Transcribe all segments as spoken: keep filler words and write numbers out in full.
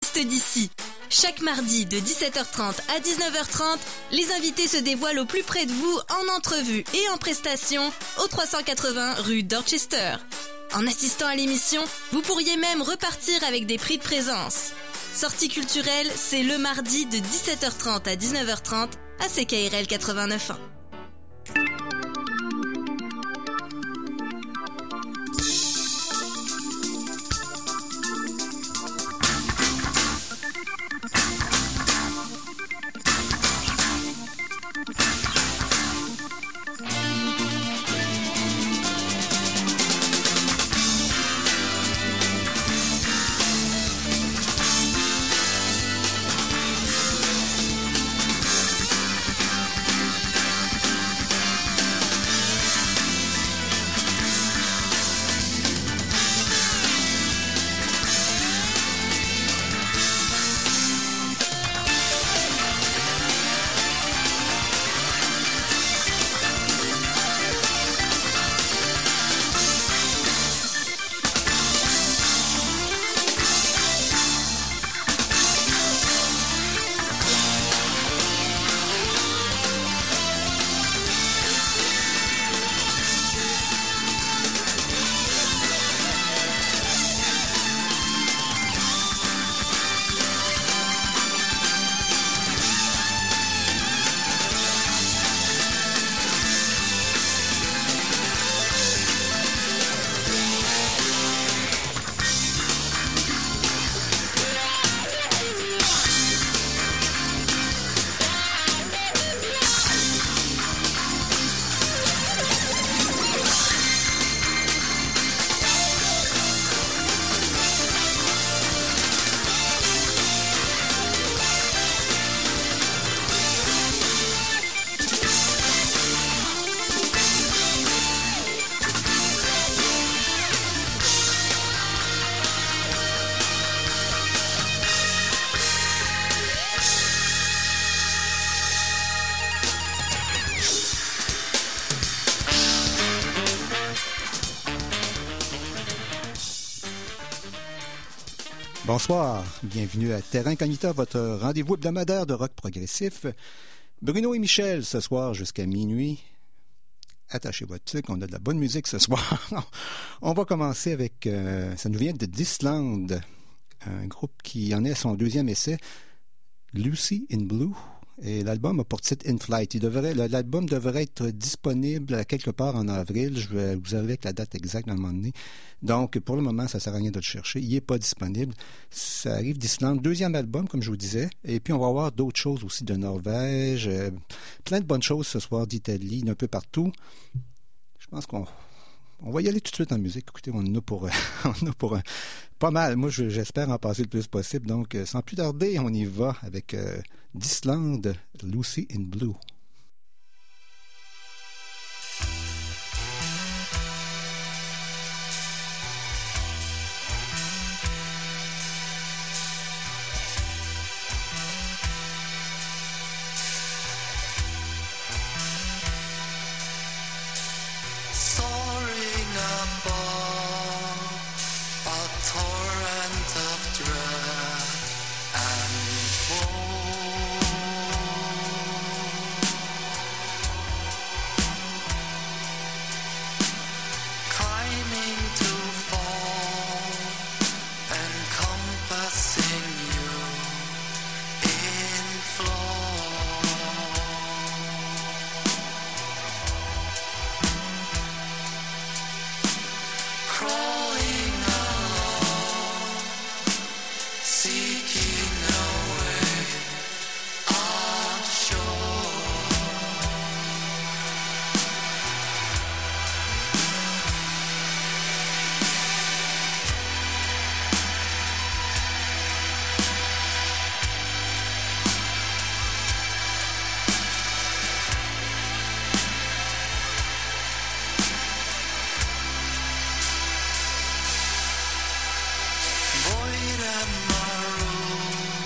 l'Ouest d'ici. Chaque mardi de dix-sept heures trente à dix-neuf heures trente, les invités se dévoilent au plus près de vous en entrevue et en prestation au trois cent quatre-vingts rue Dorchester. En assistant à l'émission, vous pourriez même repartir avec des prix de présence. Sortie culturelle, c'est le mardi de dix-sept heures trente à dix-neuf heures trente à C K R L quatre-vingt-neuf point un. Bonsoir, bienvenue à Terra Incognita, votre rendez-vous hebdomadaire de rock progressif. Bruno et Michel ce soir jusqu'à minuit. Attachez votre truc, on a de la bonne musique ce soir. On va commencer avec, euh, ça nous vient de d'Islande, un groupe qui en est à son deuxième essai, Lucy in Blue. Et l'album a pour titre In Flight. Il devrait, l'album devrait être disponible quelque part en avril. Je vais vous arriver avec la date exacte à un moment donné. Donc, pour le moment, ça ne sert à rien de le chercher. Il n'est pas disponible. Ça arrive d'Islande. Deuxième album, comme je vous disais. Et puis, on va avoir d'autres choses aussi de Norvège. Euh, plein de bonnes choses ce soir d'Italie, d'un peu partout. Je pense qu'on on va y aller tout de suite en musique. Écoutez, on en a pour, on en a pour un, pas mal. Moi, je, j'espère en passer le plus possible. Donc, euh, sans plus tarder, on y va avec euh, d'Islande, Lucy in Blue. Void and maroon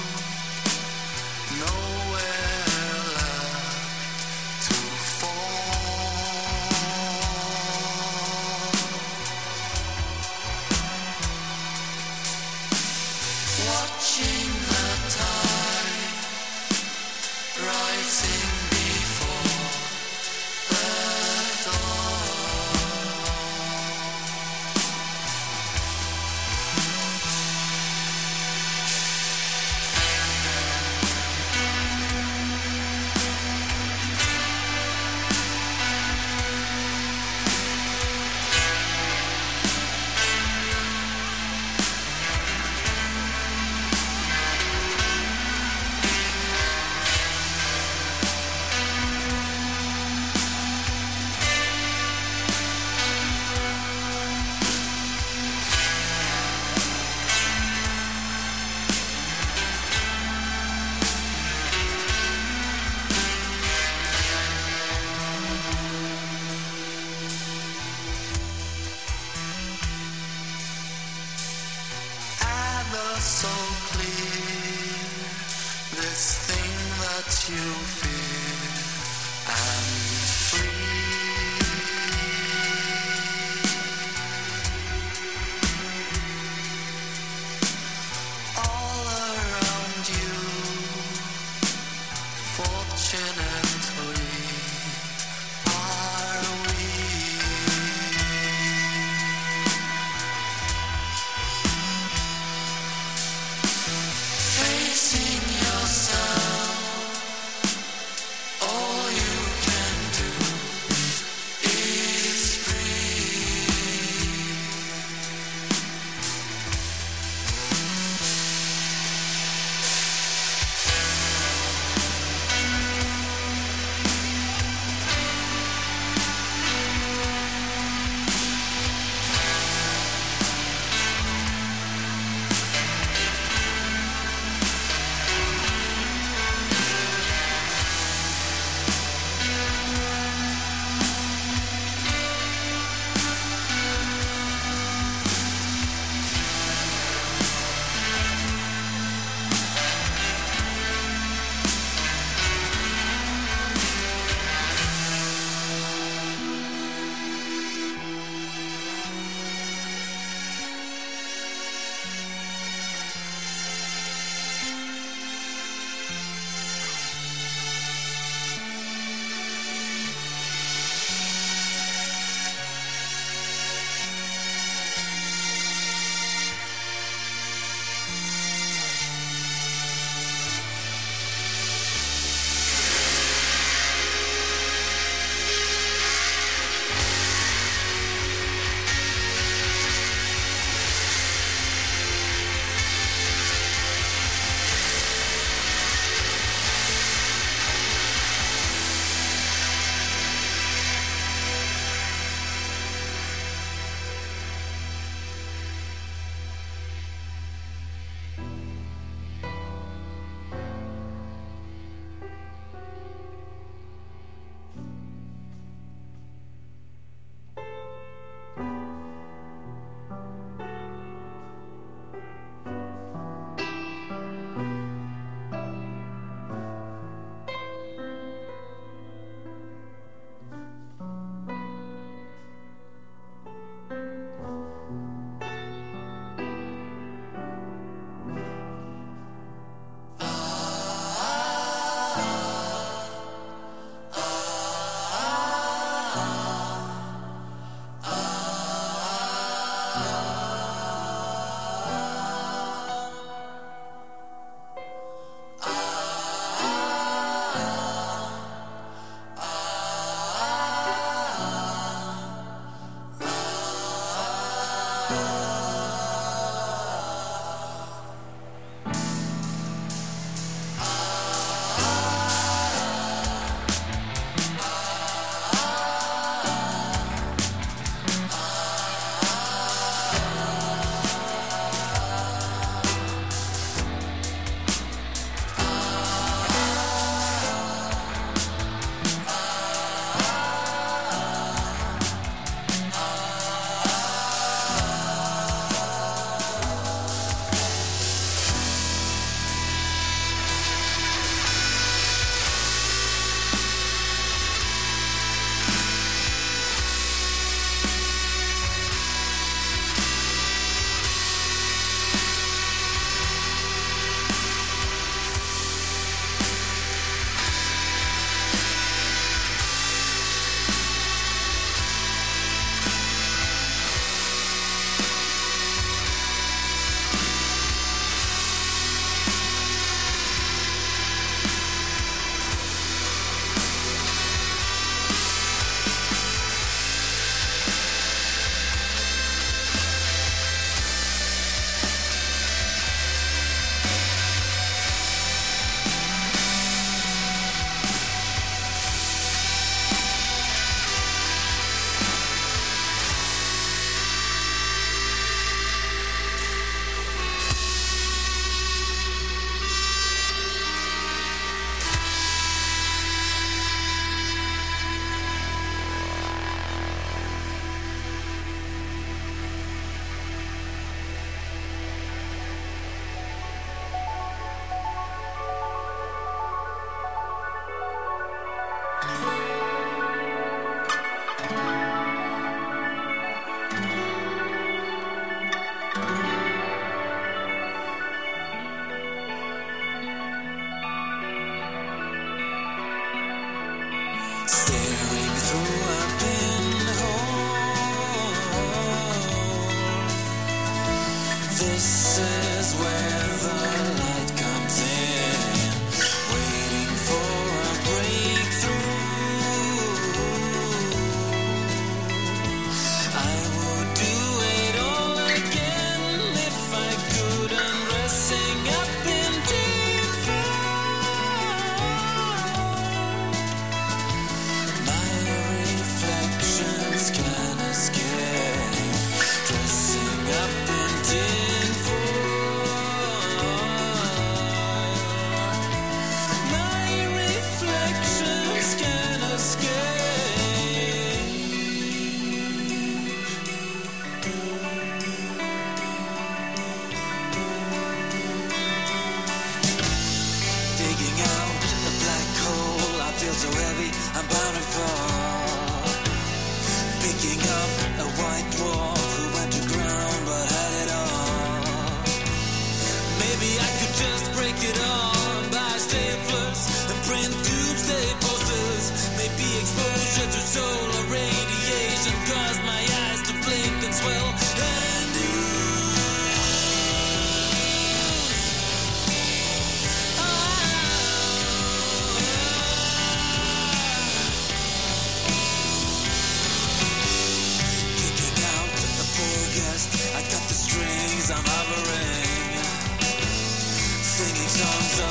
Facing yourself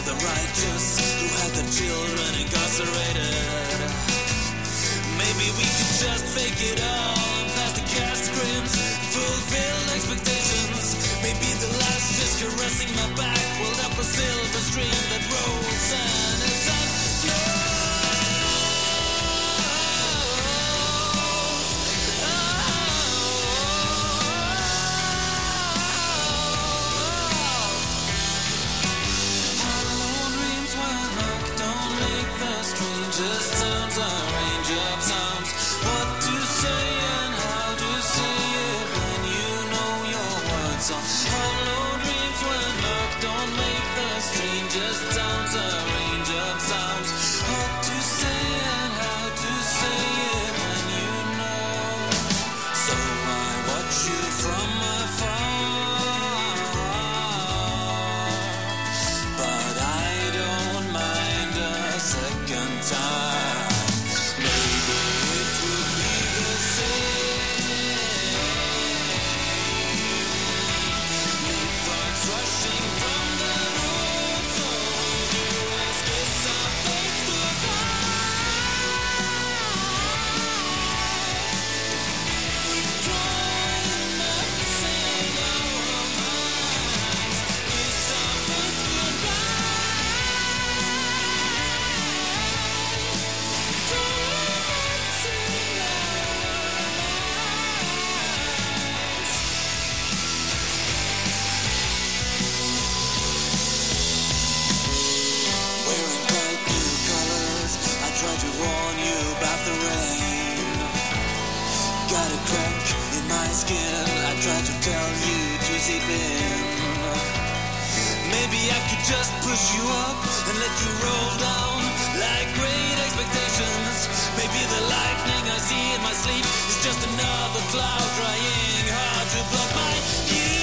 the righteous who had their children incarcerated. Maybe we could just fake it all and pass the cash scrims, fulfill expectations. Maybe the last just caressing my back, pulled up a silver stream that rolls and it's unflows. Just sounds a range of sounds. What to say and how to say it when you know your words are hollow dreams. When luck don't make the strangest sounds, a range of sounds. What to say and how to say it when you know. So I watch you from afar, but I don't mind a second time. Maybe it would be the same. Leapfrogs rushing from the road, so we do is kiss our fates goodbye. Drawing maps in our minds, kiss our fates goodbye. Wearing bright new colors, I tried to warn you about the rain. Got a crack in my skin, I tried to tell you to zip in. Maybe I could just push you up and let you roll down like great expectations. Maybe the lightning I see in my sleep is just another cloud trying hard to block my view.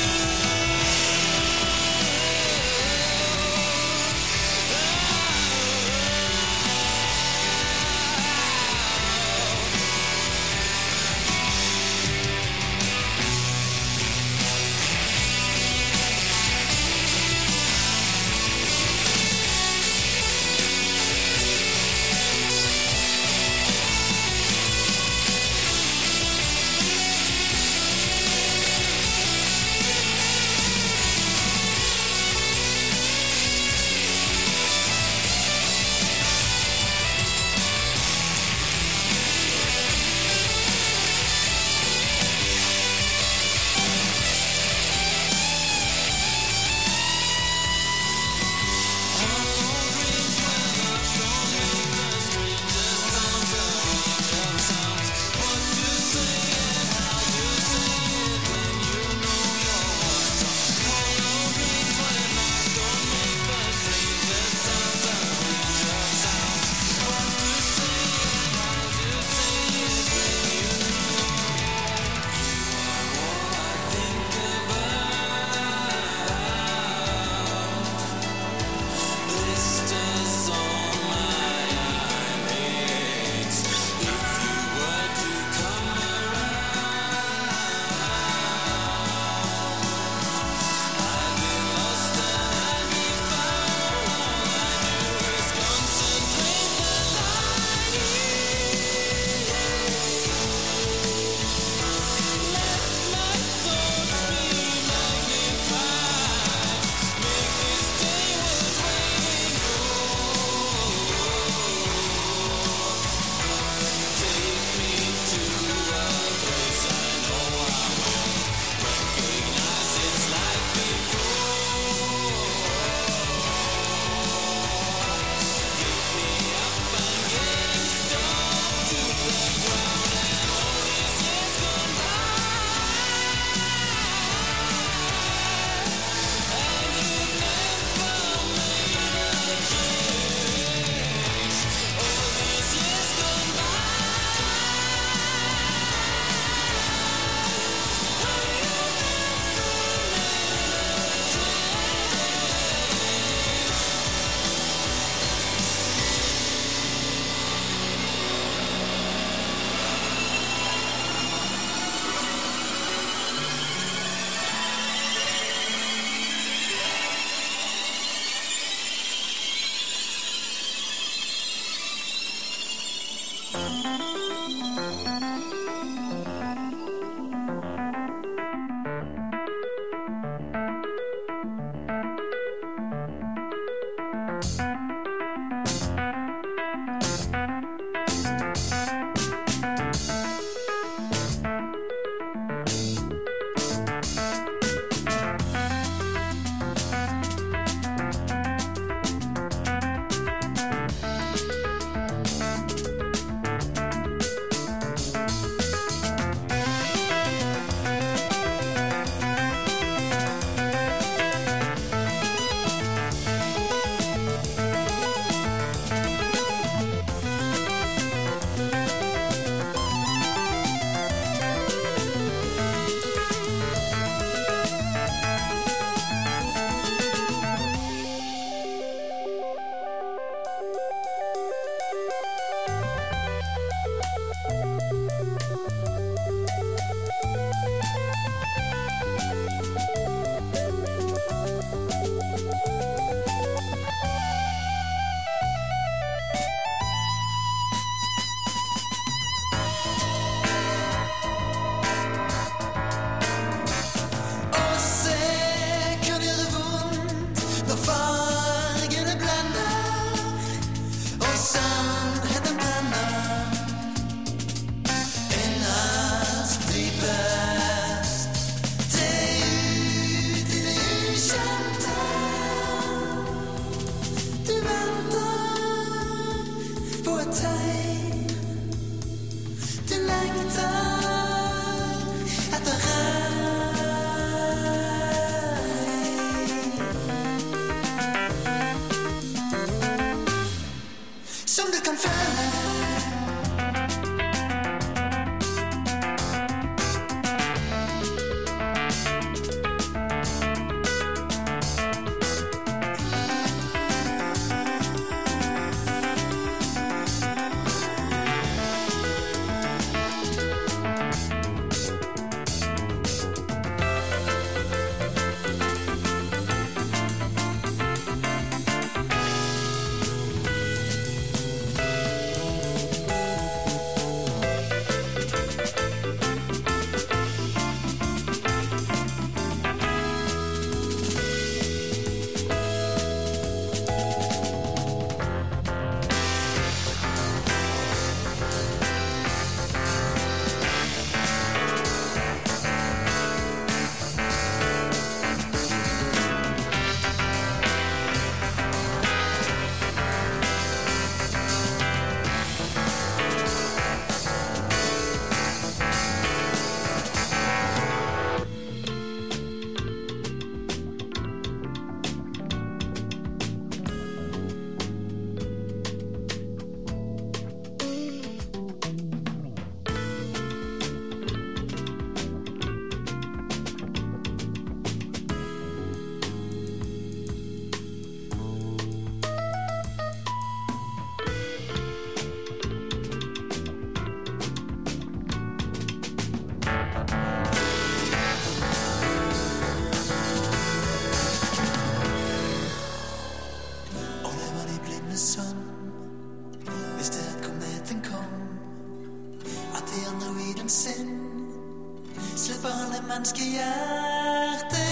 med som hvis det at kom natten kom og det andre i den sind slipper alle menneske hjerte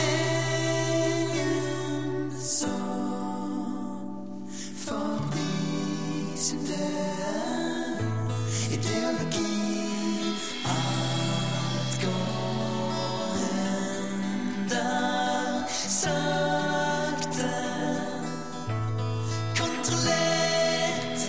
så forbi sin død ideologi alt går enda sakte kontrollert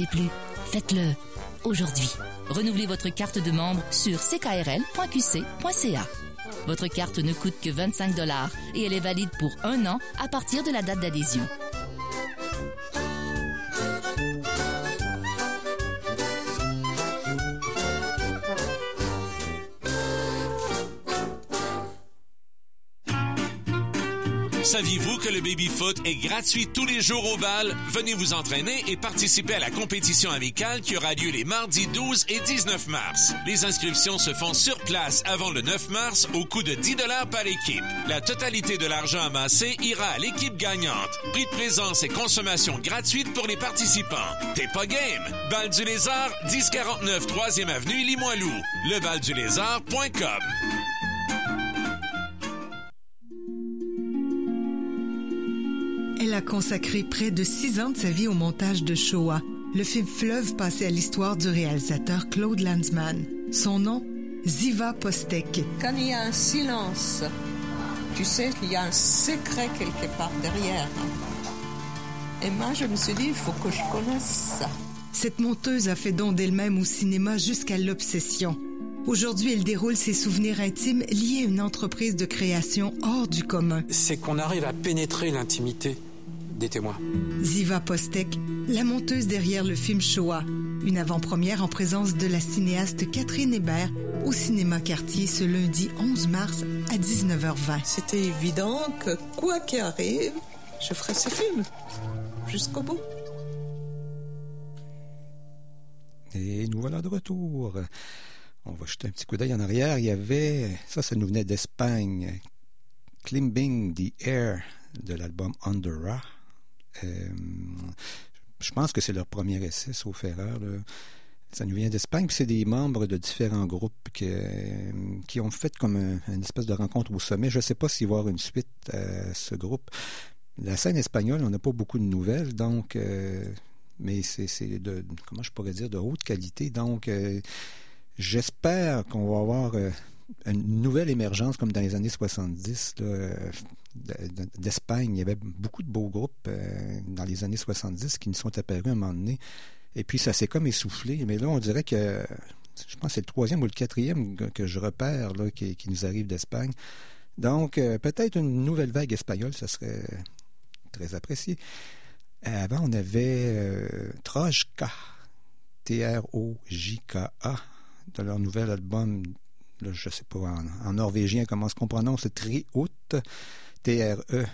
plus. Faites-le aujourd'hui. Renouvelez votre carte de membre sur c k r l point q c point c a. Votre carte ne coûte que vingt-cinq dollars et elle est valide pour un an à partir de la date d'adhésion. Saviez-vous que le baby-foot est gratuit tous les jours au bal? Venez vous entraîner et participer à la compétition amicale qui aura lieu les mardis douze et dix-neuf mars. Les inscriptions se font sur place avant le neuf mars au coût de dix dollars par équipe. La totalité de l'argent amassé ira à l'équipe gagnante. Prix de présence et consommation gratuite pour les participants. T'es pas game? Bal du Lézard, dix quarante-neuf troisième avenue Limoilou. le bal du lézard point com. Elle a consacré près de six ans de sa vie au montage de Shoah, le film fleuve passé à l'histoire du réalisateur Claude Lanzmann. Son nom, Ziva Postek. Quand il y a un silence, tu sais qu'il y a un secret quelque part derrière. Et moi, je me suis dit, il faut que je connaisse ça. Cette monteuse a fait don d'elle-même au cinéma jusqu'à l'obsession. Aujourd'hui, elle déroule ses souvenirs intimes liés à une entreprise de création hors du commun. C'est qu'on arrive à pénétrer l'intimité des témoins. Ziva Postek, la monteuse derrière le film Shoah, une avant-première en présence de la cinéaste Catherine Hébert au Cinéma Cartier ce lundi onze mars à dix-neuf heures vingt. C'était évident que quoi qu'il arrive, je ferai ce film jusqu'au bout. Et nous voilà de retour. On va jeter un petit coup d'œil en arrière. Il y avait, ça, ça nous venait d'Espagne, Climbing the Air de l'album Undera. Euh, je pense que c'est leur premier essai, sauf erreur. Là. Ça nous vient d'Espagne, puis c'est des membres de différents groupes qui, euh, qui ont fait comme un, une espèce de rencontre au sommet. Je ne sais pas s'il va y avoir une suite à ce groupe. La scène espagnole, on n'a pas beaucoup de nouvelles, donc, euh, mais c'est, c'est de, comment je pourrais dire, de haute qualité. Donc, euh, j'espère qu'on va avoir euh, une nouvelle émergence comme dans les années soixante-dix là, euh, d'Espagne. Il y avait beaucoup de beaux groupes euh, dans les années soixante-dix qui nous sont apparus à un moment donné. Et puis, ça s'est comme essoufflé. Mais là, on dirait que, je pense que c'est le troisième ou le quatrième que, que je repère là, qui, qui nous arrive d'Espagne. Donc, euh, peut-être une nouvelle vague espagnole, ça serait très apprécié. Avant, on avait euh, Trojka, T R O J K A, de leur nouvel album, là, je ne sais pas en, en norvégien comment est-ce qu'on prononce, Triut, T R E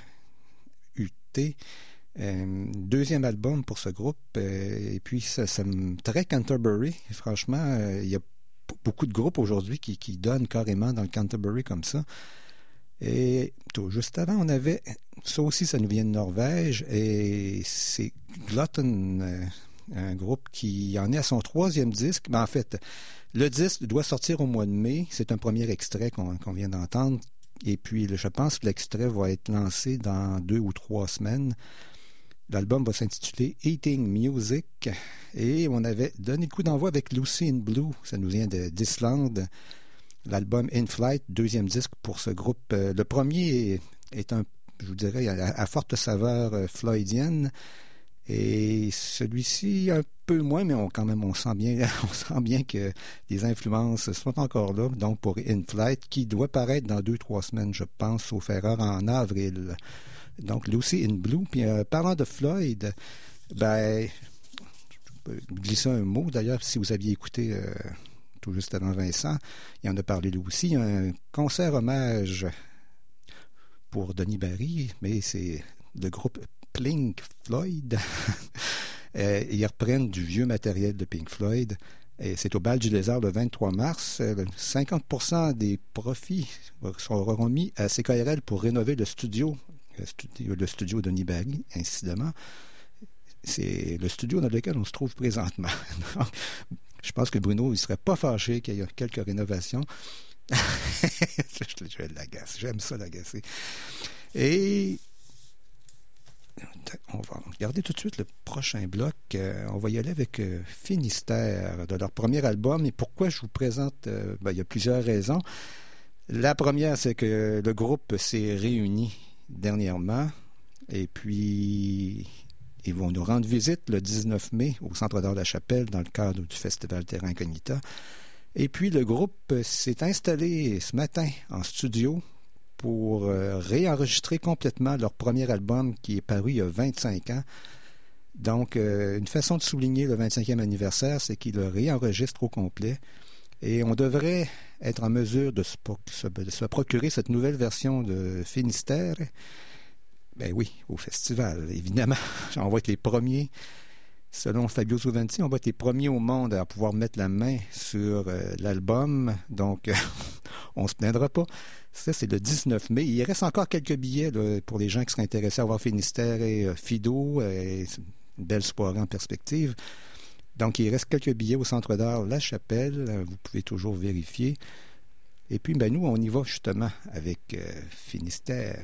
U T. Euh, deuxième album pour ce groupe, euh, et puis ça, ça me très Canterbury. Et franchement, euh, il y a p- beaucoup de groupes aujourd'hui qui, qui donnent carrément dans le Canterbury comme ça. Et tout juste avant, on avait, ça aussi, ça nous vient de Norvège, et c'est Glutton, euh, un groupe qui en est à son troisième disque. Mais en fait, le disque doit sortir au mois de mai. C'est un premier extrait qu'on, qu'on vient d'entendre. Et puis, je pense que l'extrait va être lancé dans deux ou trois semaines. L'album va s'intituler Eating Music. Et on avait donné le coup d'envoi avec Lucy in Blue. Ça nous vient de, d'Islande. L'album In Flight, deuxième disque pour ce groupe. Le premier est, est un, je vous dirais, à, à forte saveur floydienne. Et celui-ci, un peu moins, mais on, quand même, on sent bien, on sent bien que les influences sont encore là. Donc, pour In Flight, qui doit paraître dans deux, trois semaines, je pense, sauf erreur, en avril. Donc, Lucy in Blue. Puis, euh, parlant de Floyd, ben, je peux glisser un mot. D'ailleurs, si vous aviez écouté euh, tout juste avant Vincent, il en a parlé lui aussi. Il y a un concert hommage pour Denis Barry, mais c'est le groupe Pink Floyd. euh, ils reprennent du vieux matériel de Pink Floyd. Et c'est au Bal du Lézard le vingt-trois mars. cinquante pour cent des profits seront remis à C K R L pour rénover le studio, le studio, le studio de Denis Barry, incidemment. C'est le studio dans lequel on se trouve présentement. Donc, je pense que Bruno ne serait pas fâché qu'il y ait quelques rénovations. je, je l'agace. J'aime ça l'agacer. Et on va regarder tout de suite le prochain bloc. Euh, on va y aller avec euh, Finistère, de leur premier album. Et pourquoi je vous présente... Euh, ben, il y a plusieurs raisons. La première, c'est que le groupe s'est réuni dernièrement. Et puis, Ils vont nous rendre visite le dix-neuf mai au Centre d'art de la Chapelle dans le cadre du Festival Terra Incognita. Et puis, le groupe s'est installé ce matin en studio pour euh, réenregistrer complètement leur premier album qui est paru il y a vingt-cinq ans. Donc, euh, une façon de souligner le vingt-cinquième anniversaire, c'est qu'ils le réenregistrent au complet. Et on devrait être en mesure de se, de se procurer cette nouvelle version de Finistère. Ben oui, au festival, évidemment. On va être les premiers. Selon Fabio Souvanti, on va être les premiers au monde à pouvoir mettre la main sur euh, l'album. Donc, euh, on ne se plaindra pas. Ça, c'est le dix-neuf mai. Il reste encore quelques billets là, pour les gens qui seraient intéressés à voir Finistère et euh, Fido. Et une belle soirée en perspective. Donc, il reste quelques billets au Centre d'art La Chapelle. Vous pouvez toujours vérifier. Et puis, ben, nous, on y va justement avec euh, Finistère.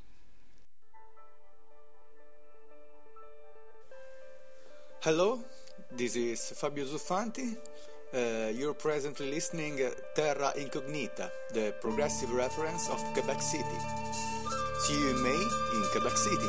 Hello, this is Fabio Zuffanti. Uh, you're presently listening Terra Incognita, the progressive reference of Quebec City. See you in May in Quebec City.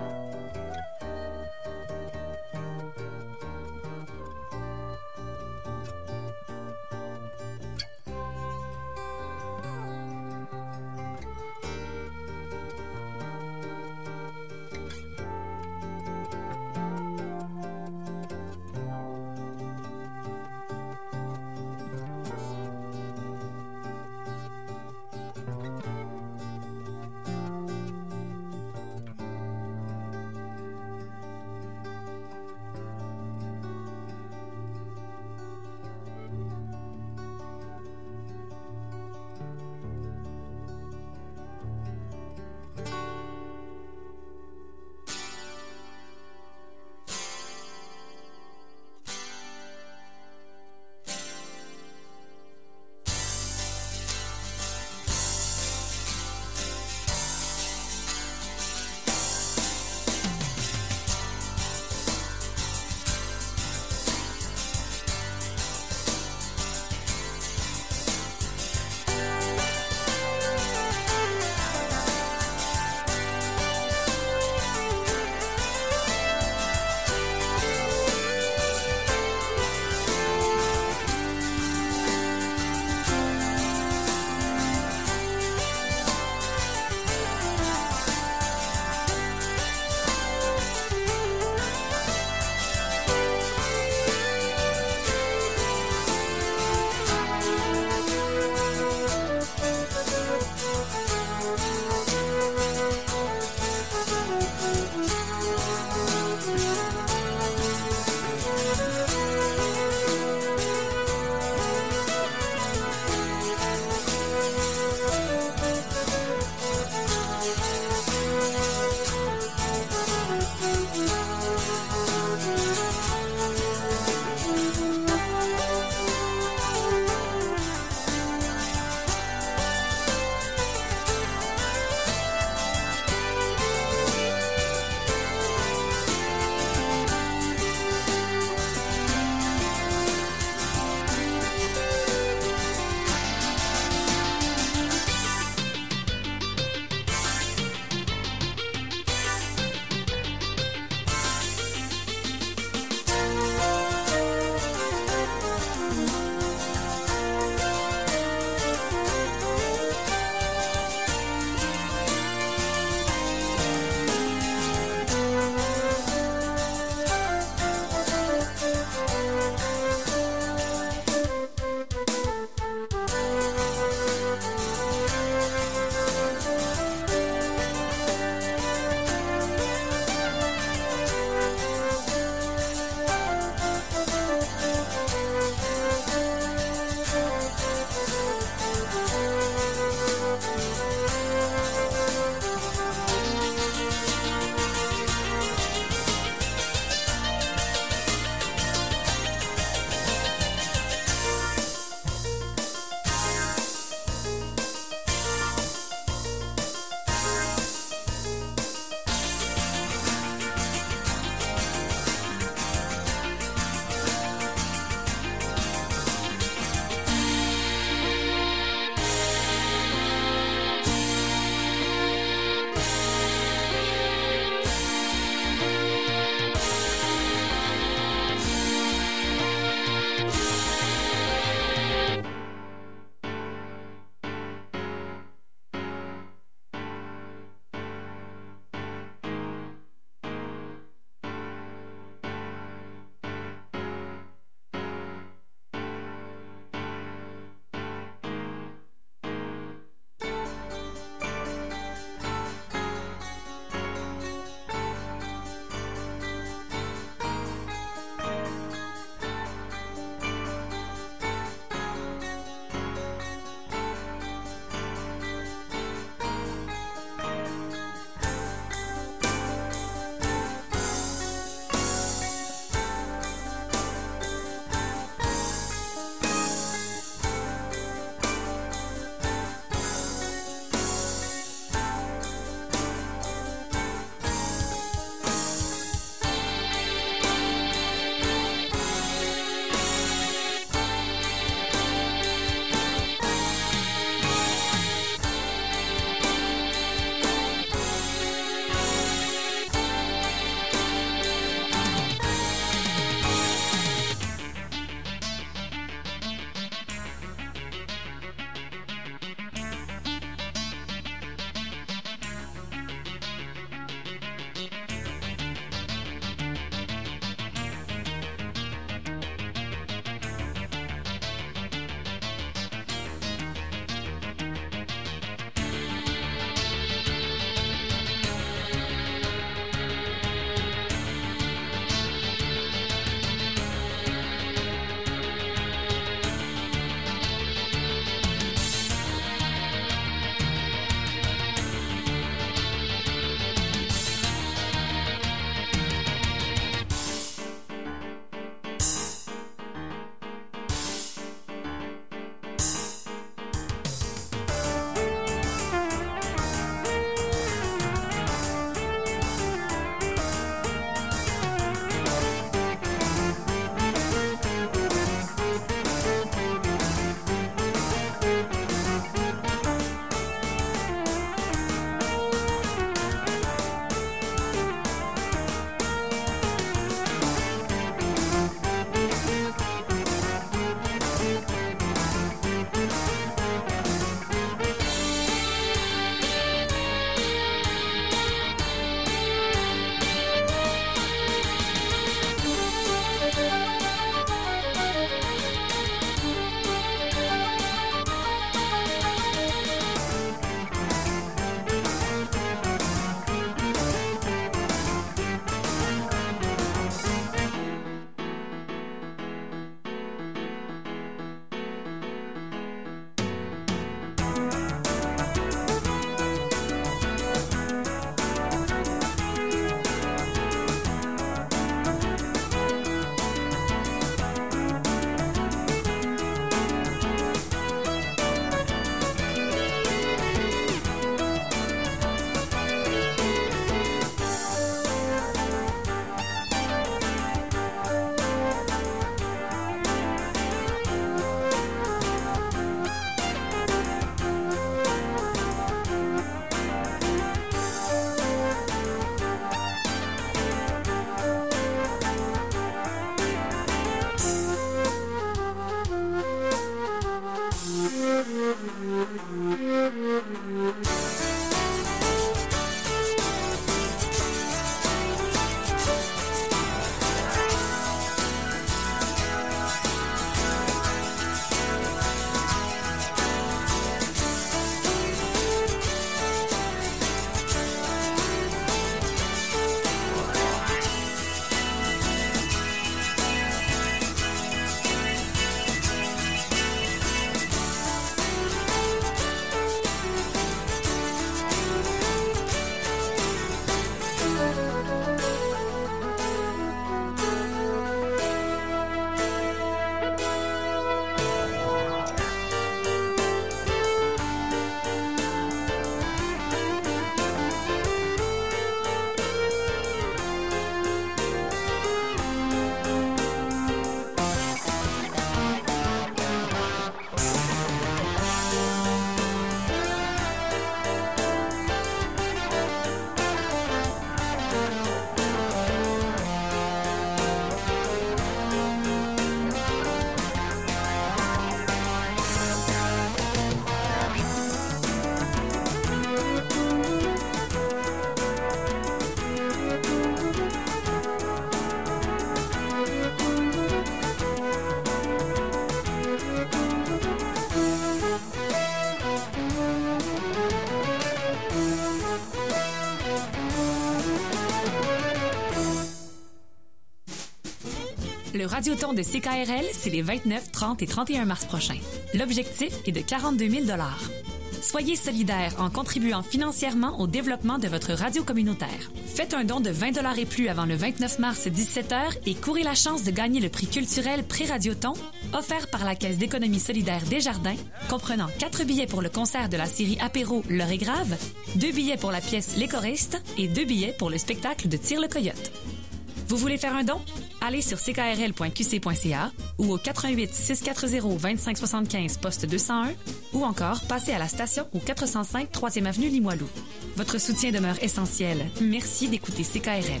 Radioton de C K R L, c'est les vingt-neuf, trente et trente et un mars prochains. L'objectif est de quarante-deux mille dollars. Soyez solidaires en contribuant financièrement au développement de votre radio communautaire. Faites un don de vingt dollars et plus avant le vingt-neuf mars dix-sept heures et courez la chance de gagner le prix culturel Pré-Radioton offert par la Caisse d'économie solidaire Desjardins, comprenant quatre billets pour le concert de la série Apéro L'heure est grave, deux billets pour la pièce Les choristes et deux billets pour le spectacle de Tire le coyote. Vous voulez faire un don? Allez sur c k r l point q c point c a ou au quatre un huit, six quatre zéro, deux cinq sept cinq poste deux cent un ou encore passez à la station au quatre cent cinq troisième avenue Limoilou. Votre soutien demeure essentiel. Merci d'écouter C K R L.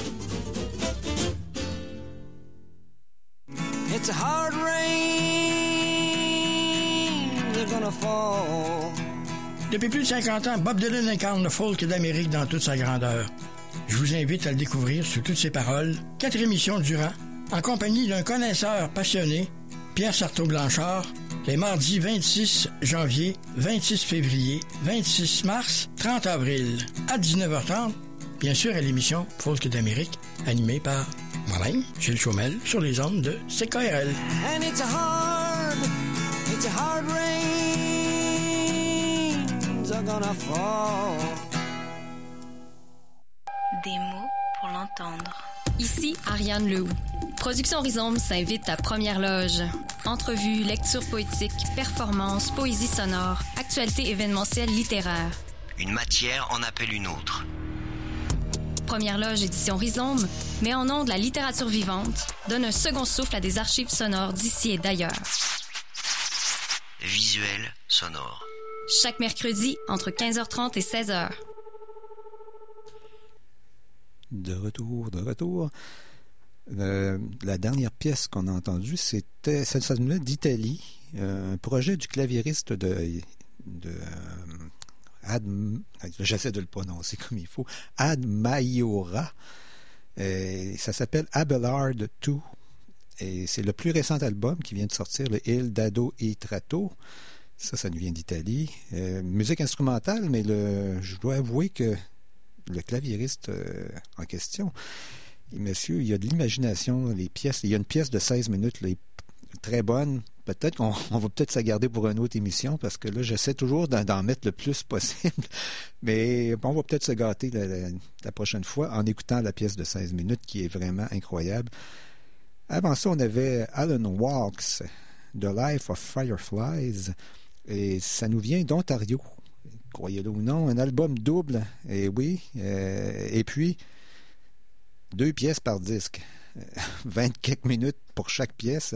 It's a hard rain, they're gonna fall. Depuis plus de cinquante ans, Bob Dylan incarne le folk d'Amérique dans toute sa grandeur. Je vous invite à le découvrir sous toutes ses paroles, quatre émissions durant, en compagnie d'un connaisseur passionné, Pierre Sartaud-Blanchard, les mardis vingt-six janvier, vingt-six février, vingt-six mars, trente avril, à dix-neuf heures trente, bien sûr à l'émission Folk d'Amérique, animée par moi-même, Gilles Chaumel, sur les ondes de C K R L. And it's a hard, it's a hard rain, they're gonna fall. Des mots pour l'entendre. Ici Ariane Lehoux. Production Rhizome s'invite à Première Loge. Entrevues, lectures poétiques, performances, poésie sonore, actualité événementielle littéraire. Une matière en appelle une autre. Première Loge édition Rhizome met en onde la littérature vivante, donne un second souffle à des archives sonores d'ici et d'ailleurs. Visuel, sonore. Chaque mercredi entre quinze heures trente et seize heures. De retour, de retour. Euh, la dernière pièce qu'on a entendue, c'était, ça, ça venait d'Italie, euh, un projet du claviériste de, de euh, Ad, j'essaie de le prononcer comme il faut, Ad Maiora. Euh, ça s'appelle Abelard deux. Et c'est le plus récent album qui vient de sortir, le Il Dado e Tratto. Ça, ça nous vient d'Italie. Euh, musique instrumentale, mais le, je dois avouer que le claviériste euh, en question, monsieur, il y a de l'imagination, les pièces, il y a une pièce de seize minutes, les, très bonne. Peut-être qu'on on va peut-être se garder pour une autre émission, parce que là, j'essaie toujours d'en, d'en mettre le plus possible, mais bon, on va peut-être se gâter la, la, la prochaine fois en écoutant la pièce de seize minutes, qui est vraiment incroyable. Avant ça, on avait Alan Walks, The Life of Fireflies, et ça nous vient d'Ontario. Croyez-le ou non, un album double, et oui, euh, et puis deux pièces par disque, vingt quelques minutes pour chaque pièce,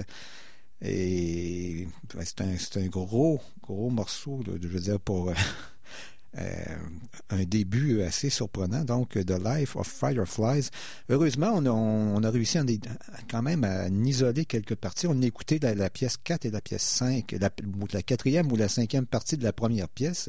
et ben, c'est, un, c'est un gros, gros morceau, là, je veux dire, pour euh, euh, un début assez surprenant, donc The Life of Fireflies. Heureusement, on a, on a réussi en, quand même à en isoler quelques parties. On a écouté la, la pièce quatre et la pièce cinq, la, la quatrième ou la cinquième partie de la première pièce.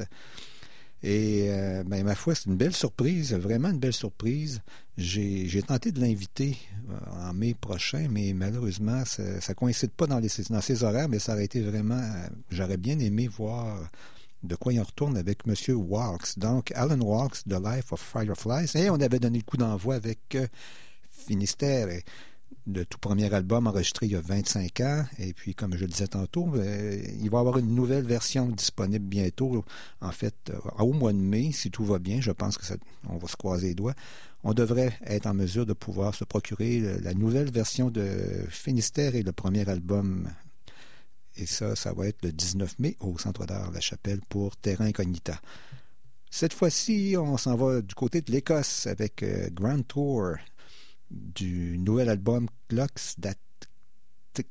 Et euh, ben, ma foi, c'est une belle surprise, vraiment une belle surprise. J'ai, j'ai tenté de l'inviter euh, en mai prochain, mais malheureusement, ça ne coïncide pas dans, les, dans ses horaires, mais ça aurait été vraiment... Euh, j'aurais bien aimé voir de quoi il en retourne avec M. Walks. Donc, Alan Walks, The Life of Fireflies. Et on avait donné le coup d'envoi avec euh, Finistère, le tout premier album enregistré il y a vingt-cinq ans. Et puis, comme je le disais tantôt, euh, il va y avoir une nouvelle version disponible bientôt. En fait, euh, au mois de mai, si tout va bien, je pense que ça, on va se croiser les doigts. On devrait être en mesure de pouvoir se procurer le, la nouvelle version de Finistère et le premier album. Et ça, ça va être le dix-neuf mai au Centre d'art La Chapelle pour Terra Incognita. Cette fois-ci, on s'en va du côté de l'Écosse avec euh, Grand Tour du nouvel album Clocks That Tick.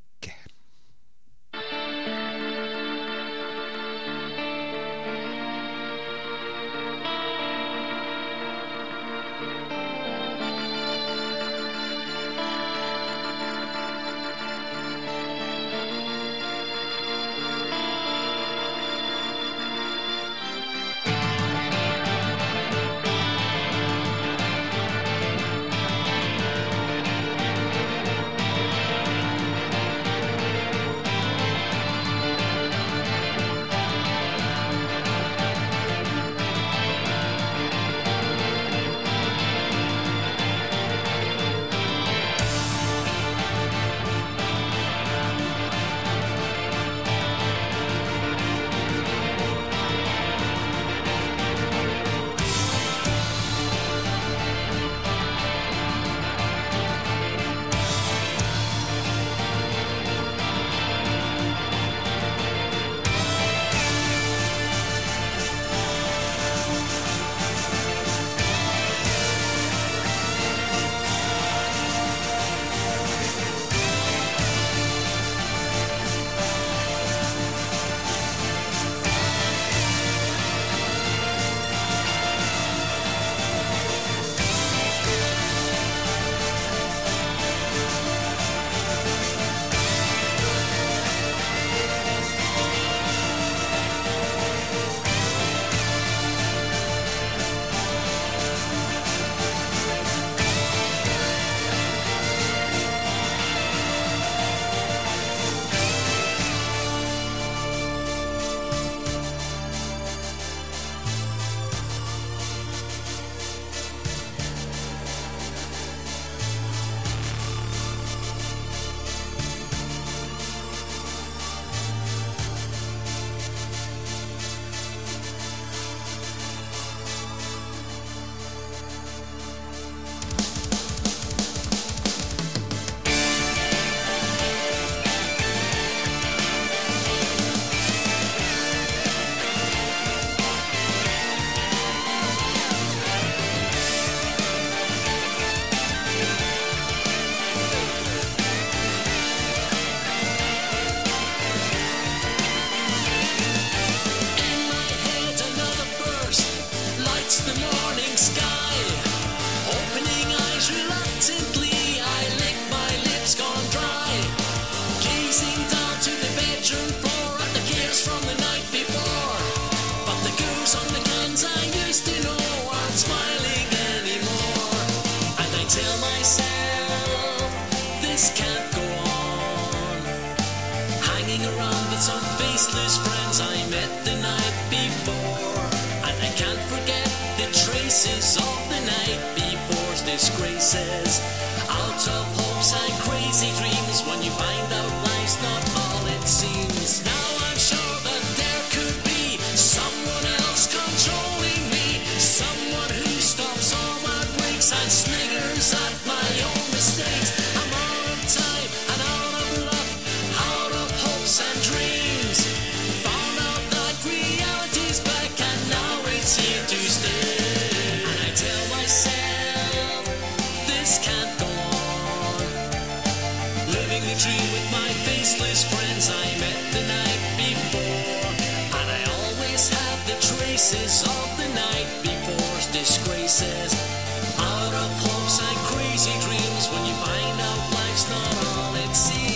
lights the morning sky. Opening eyes reluctantly, I lick my lips gone dry. Gazing down to the bedroom floor at the cares from the night before. But the girls on the cans I used to know aren't smiling anymore. And I tell myself, this can't go on. Hanging around with some faceless friends I met the night before. And I can't forget the traces of the night before's disgraces. Out of hopes and crazy dreams, when you find out life's not all it seems. Now I'm sure that there could be someone else controlling me, someone who stops all my breaks and sniggers at my own mistakes. I'm out of time and out of love, out of hopes and dreams. Found out that reality's back and now it's here to stay. And I tell myself, this can't go on. Living the dream with my faceless friends I met the night before. And I always have the traces of the night before's disgraces. Out of hopes and crazy dreams, when you find out life's not all it seems.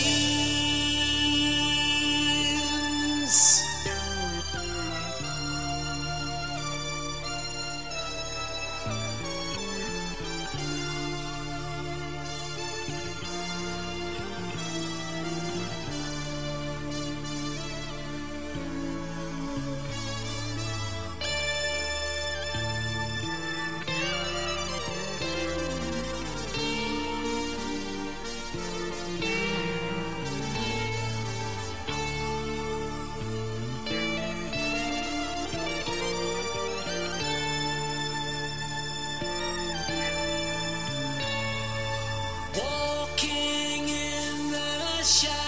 Walking in the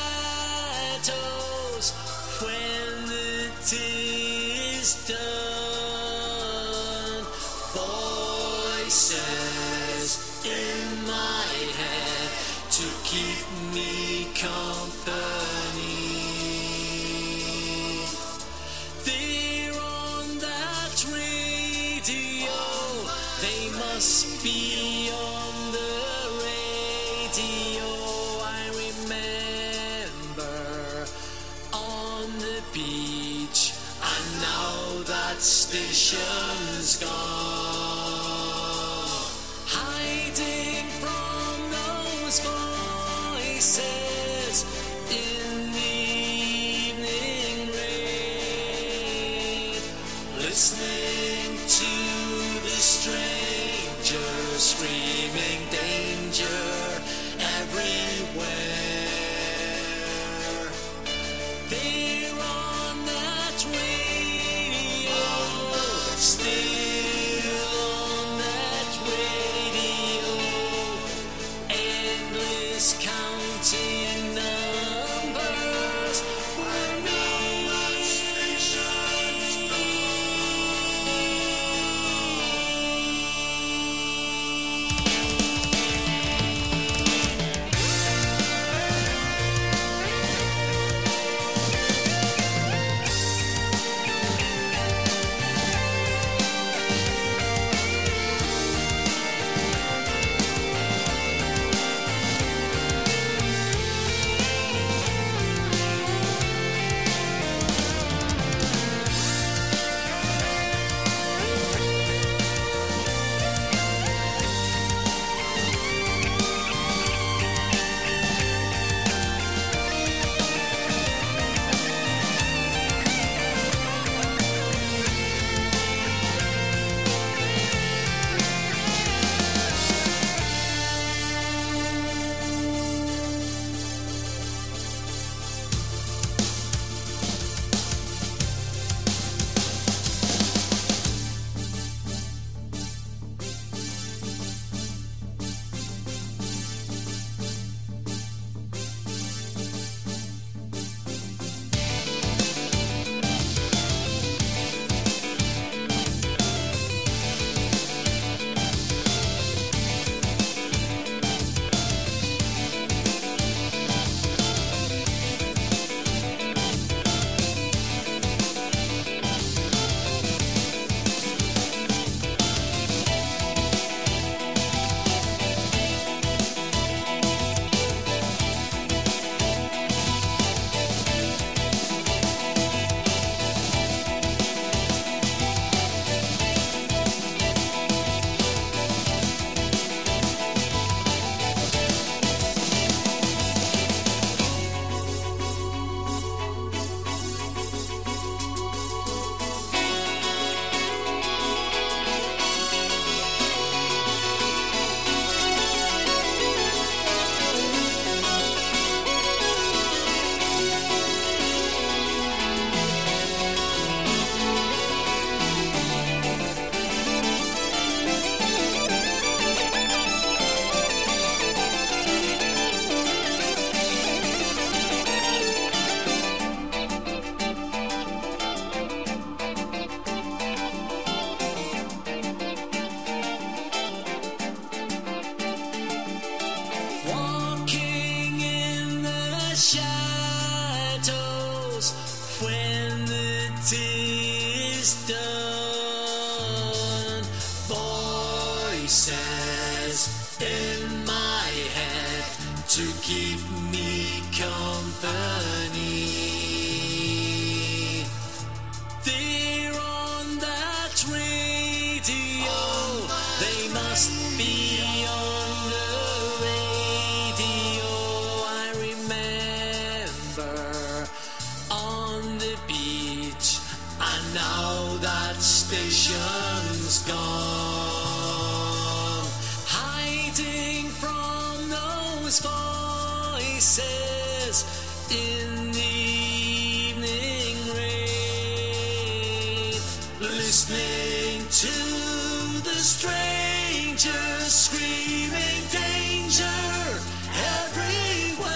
shadows when the day is done. Voices in my head to keep me company. They're on that radio, they must be on the radio. I remember on the beach, and now that station's gone. Hiding from those voices in the evening rain, listening to the strangers screaming danger everywhere. They're on that radio, still on that radio, endless counting numbers for me. voices in my head to keep me company. They're on that radio, they must be on the radio. I remember on the beach, and now that station's gone, hiding from those voices in the evening rain, listening to the strangers screaming danger everywhere.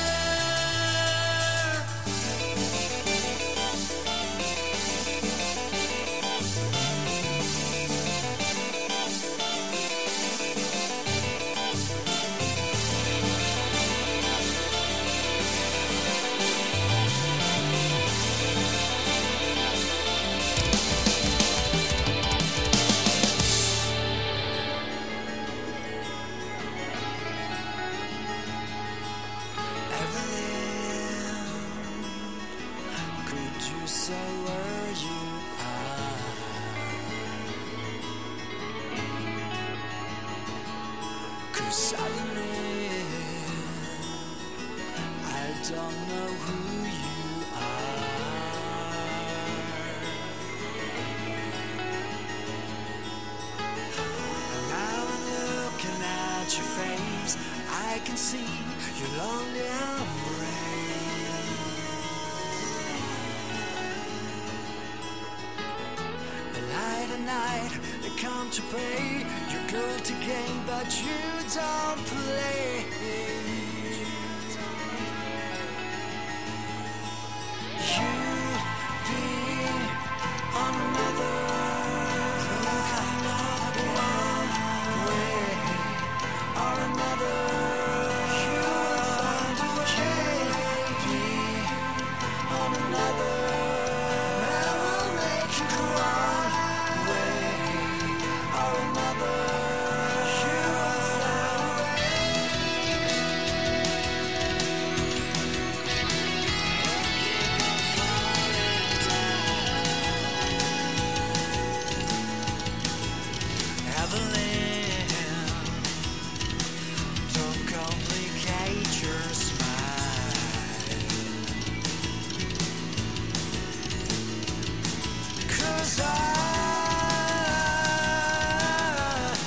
To pray, you're good to game, but you don't play. You be on another, another way, or another. You'll find a way. Be on another. I will make you go on way. Or another, you'll find a Evelyn, don't complicate your smile, 'cause I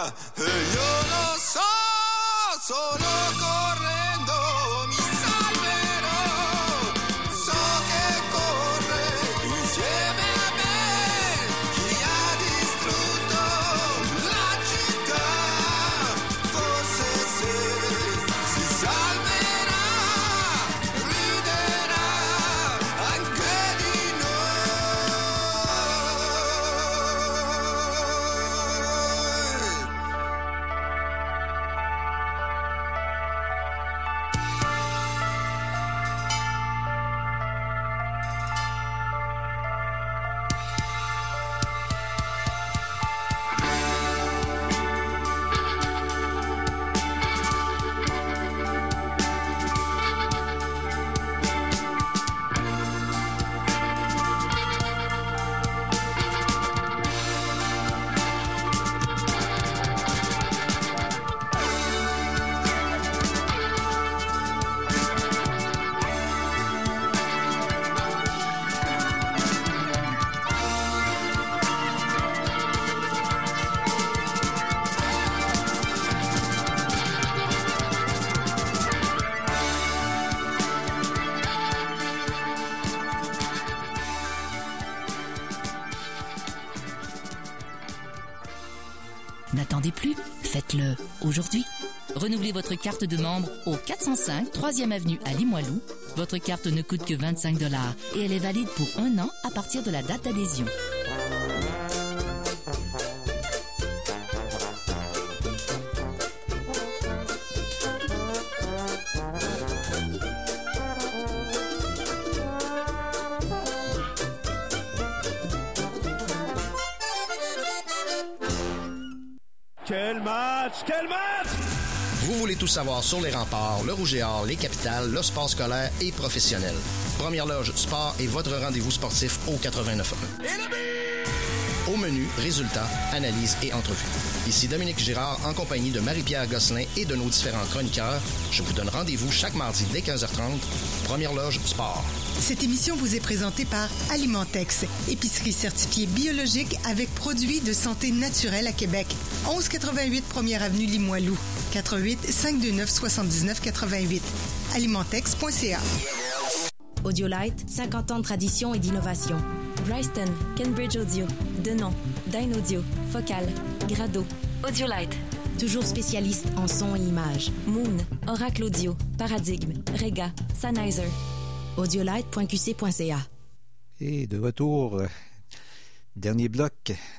e io lo so, solo correndo mi salverò. So che corre insieme a me chi ha distrutto la città. Forse se si salverà, riderà anche di N'attendez plus, faites-le aujourd'hui. Renouvelez votre carte de membre au quatre cent cinq troisième avenue à Limoilou. Votre carte ne coûte que vingt-cinq dollars et elle est valide pour un an à partir de la date d'adhésion. Quel match! Quel match! Vous voulez tout savoir sur les remparts, le Rouge et Or, les capitales, le sport scolaire et professionnel. Première Loge Sport est votre rendez-vous sportif au quatre-vingt-neuf un. Au menu, résultats, analyses et entrevues. Ici Dominique Girard en compagnie de Marie-Pierre Gosselin et de nos différents chroniqueurs. Je vous donne rendez-vous chaque mardi dès quinze heures trente. Première Loge Sport. Cette émission vous est présentée par Alimentex, épicerie certifiée biologique avec produits de santé naturelle à Québec. onze quatre-vingt-huit première avenue Limoilou. quatre un huit, cinq deux neuf, sept neuf neuf huit. alimentex point c a. Audiolite, cinquante ans de tradition et d'innovation. Bryston, Cambridge Audio, Denon, Dyn Audio, Focal, Grado. Audiolite. Toujours spécialiste en son et images. Moon, Oracle Audio, Paradigme, Rega, Sennheiser. audiolite point q c point c a. Et de retour, euh, dernier bloc,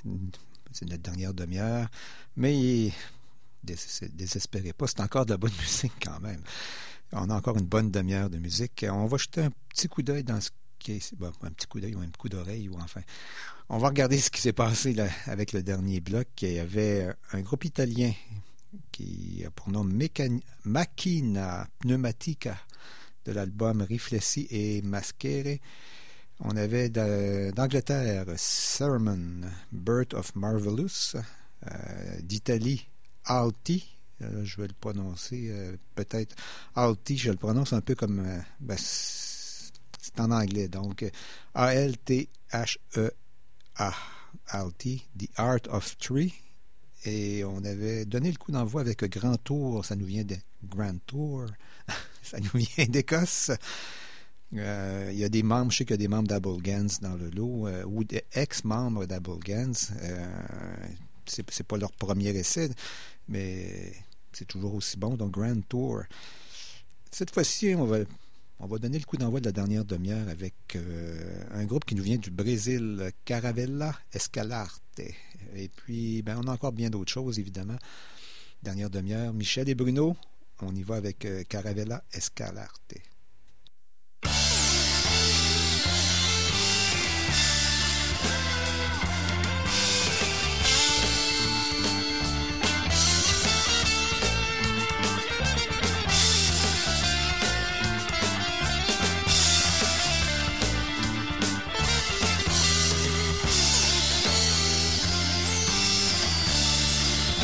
c'est notre dernière demi-heure, mais dés- désespérez pas, c'est encore de la bonne musique quand même. On a encore une bonne demi-heure de musique. On va jeter un petit coup d'œil dans ce qui est... Bon, un petit coup d'œil ou un coup d'oreille, ou enfin... On va regarder ce qui s'est passé là, avec le dernier bloc. Il y avait un groupe italien qui a pour nom Meccan... Macchina Pneumatica, de l'album Riflessi et Maschere. On avait de, d'Angleterre Sermon, Birth of Marvelous, euh, d'Italie Alti, euh, je vais le prononcer euh, peut-être Alti, je le prononce un peu comme euh, ben, c'est en anglais, donc A L T H E A, Alti, The Art of Tree. Et on avait donné le coup d'envoi avec Grand Tour, ça nous vient de Grand Tour, ça nous vient d'Écosse. Euh, il y a des membres, je sais qu'il y a des membres d'Abolgans dans le lot, euh, ou des ex-membres d'Abolgans. Euh, c'est, c'est pas leur premier essai, mais c'est toujours aussi bon. Donc, Grand Tour. Cette fois-ci, on va, on va donner le coup d'envoi de la dernière demi-heure avec euh, un groupe qui nous vient du Brésil, Caravella Escalarte. Et puis, ben, on a encore bien d'autres choses, évidemment. Dernière demi-heure, Michel et Bruno. On y va avec euh, Caravella Escalarte.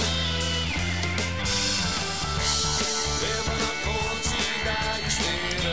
Bevo na fonte da esteira.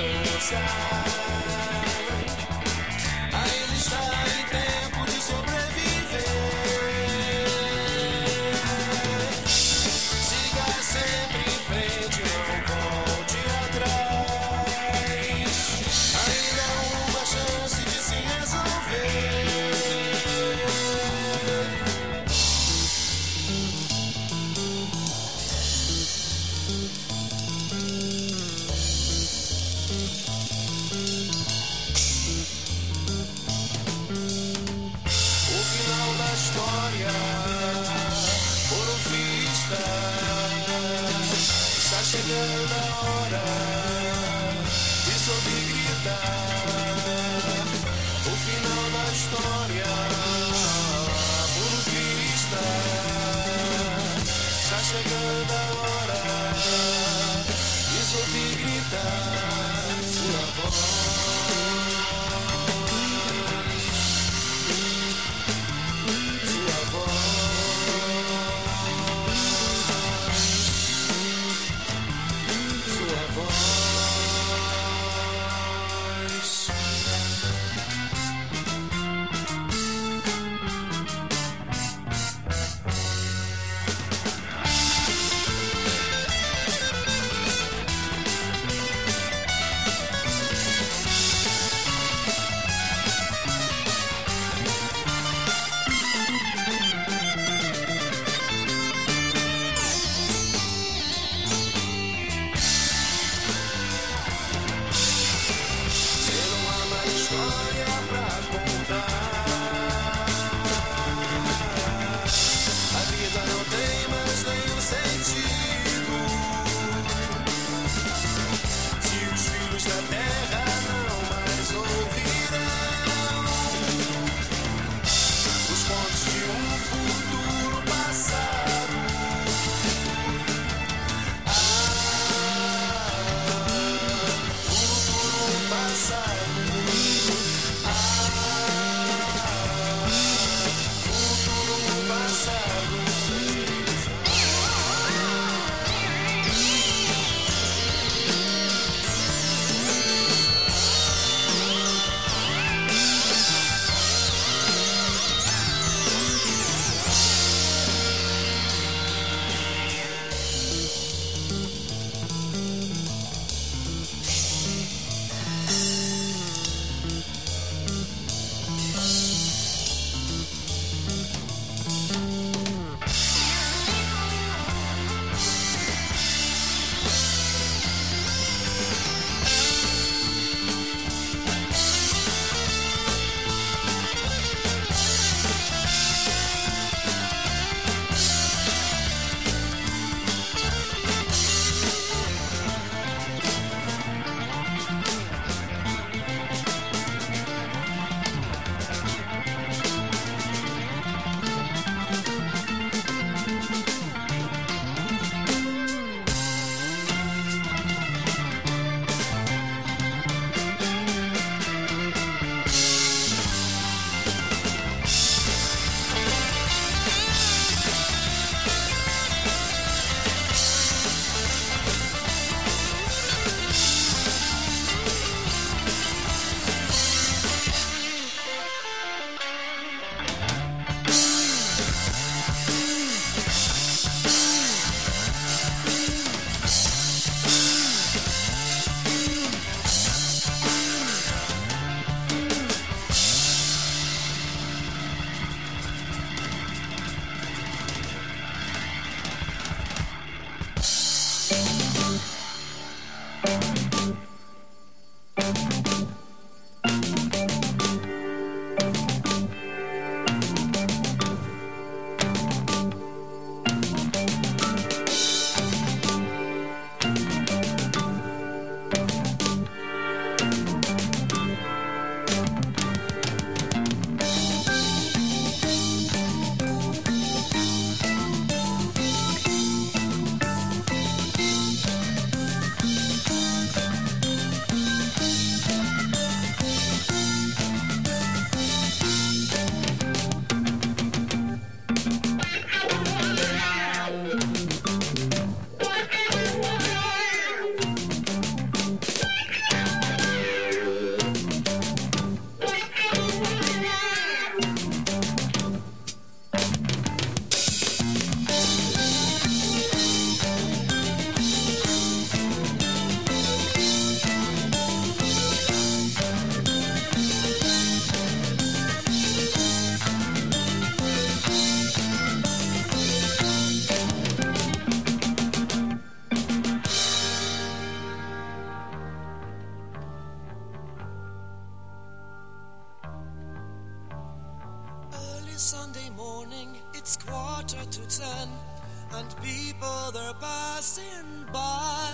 Sunday morning, it's quarter to ten, and people they're passing by.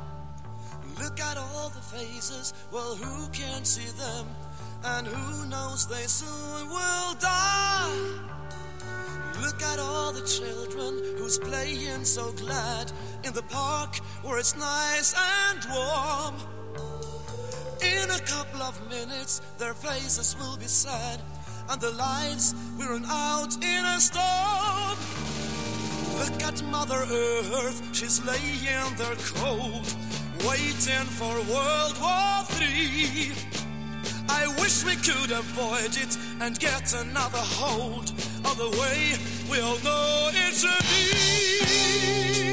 Look at all the faces, well, who can see them? And who knows they soon will die? Look at all the children who's playing so glad in the park where it's nice and warm. In a couple of minutes their faces will be sad and their lives will run out in a storm. Look at Mother Earth, she's laying there cold, waiting for World War Three. I wish we could avoid it and get another hold of the way we all know it should be.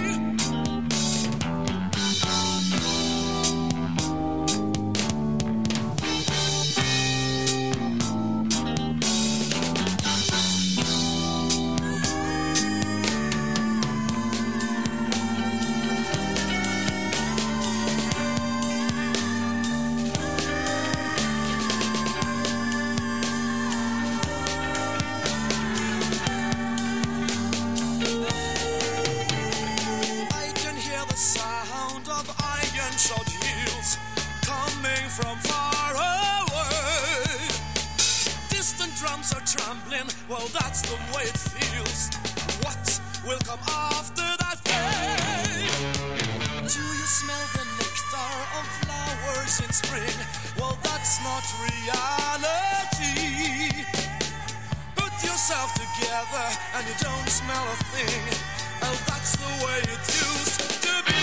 Well, that's the way it feels. What will come after that day? Do you smell the nectar of flowers in spring? Well, that's not reality. Put yourself together and you don't smell a thing. Oh, that's the way it used to be.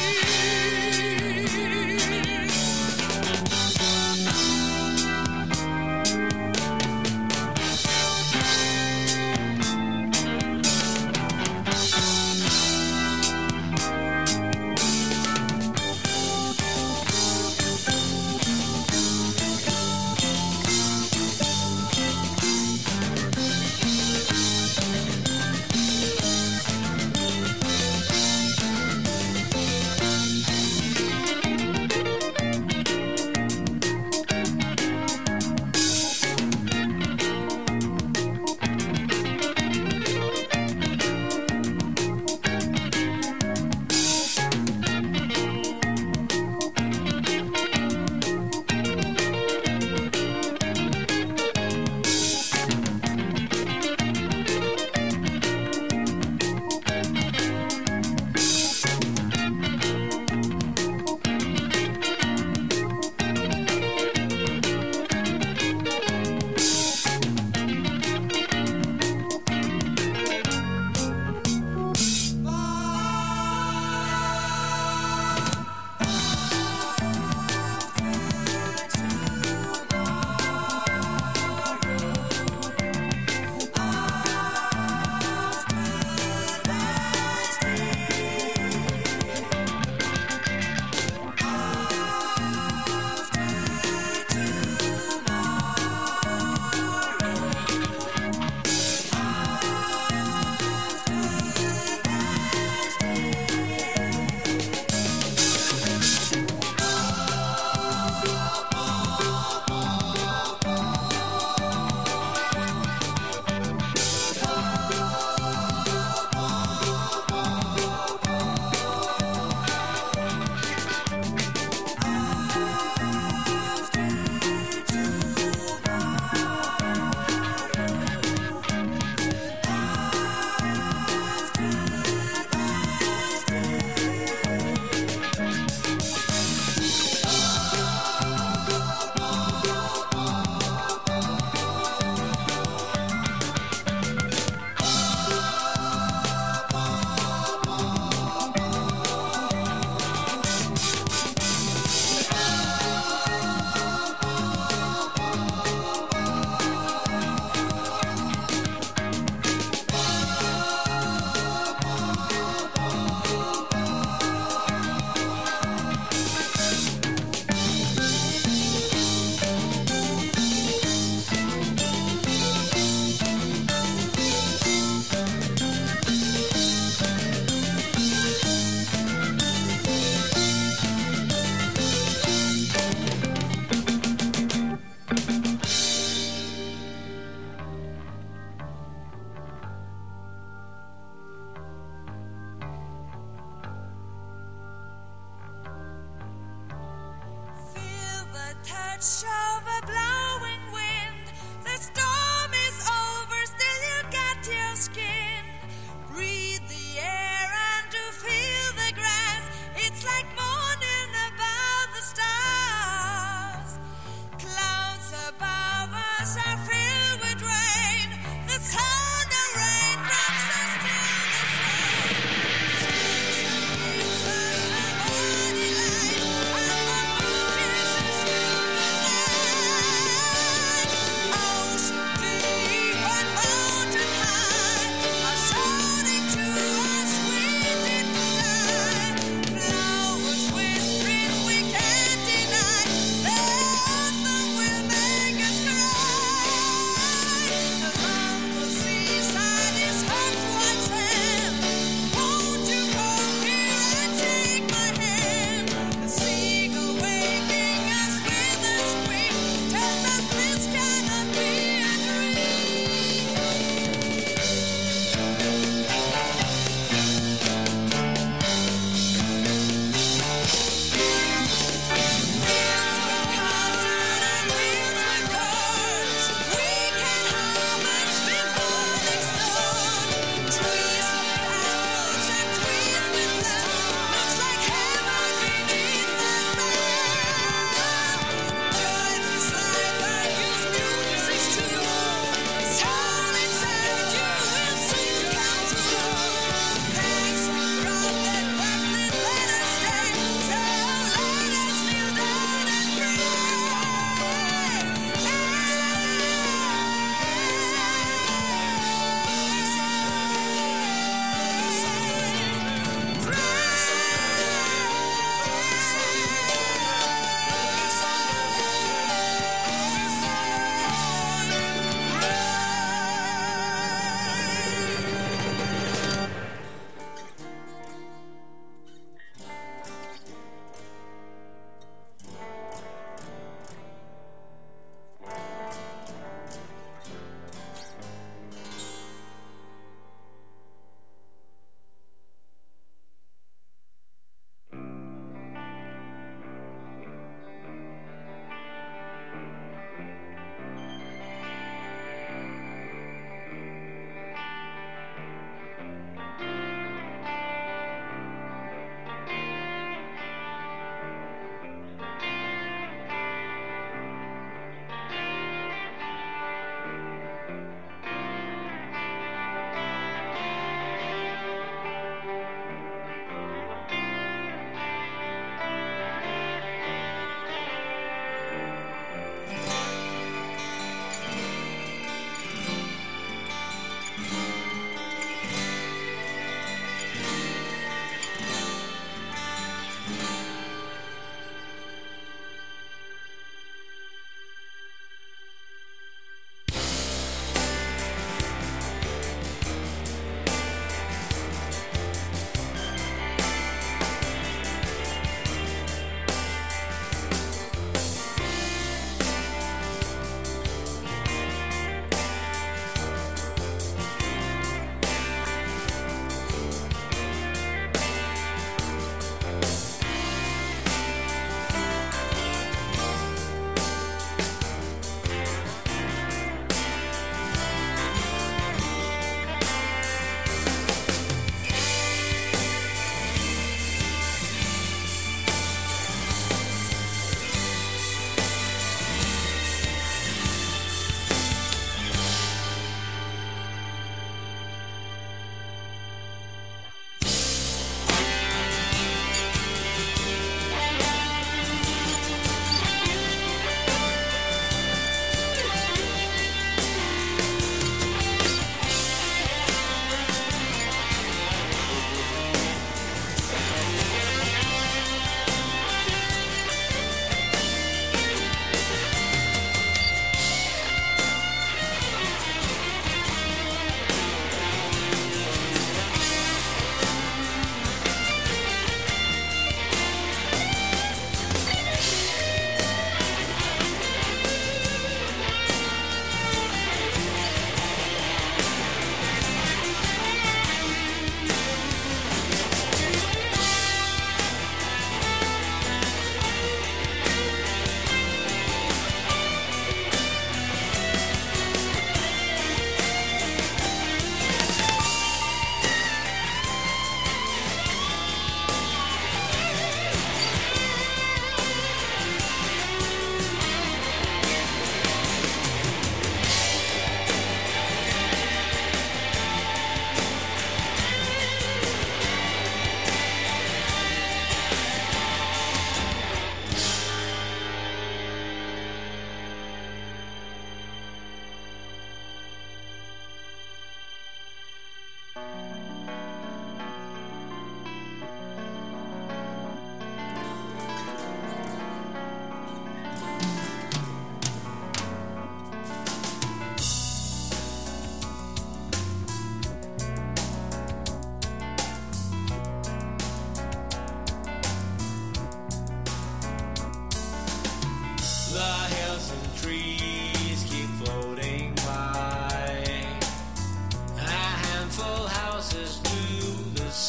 touch of a blowing wind. The storm is over, still you got your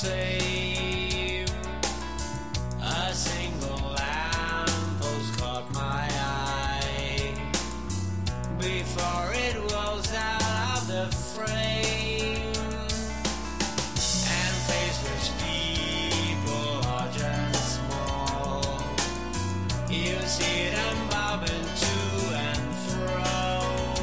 same. A single lamppost caught my eye before it rolls out of the frame, and faceless people, large and small, you see them bobbing to and fro.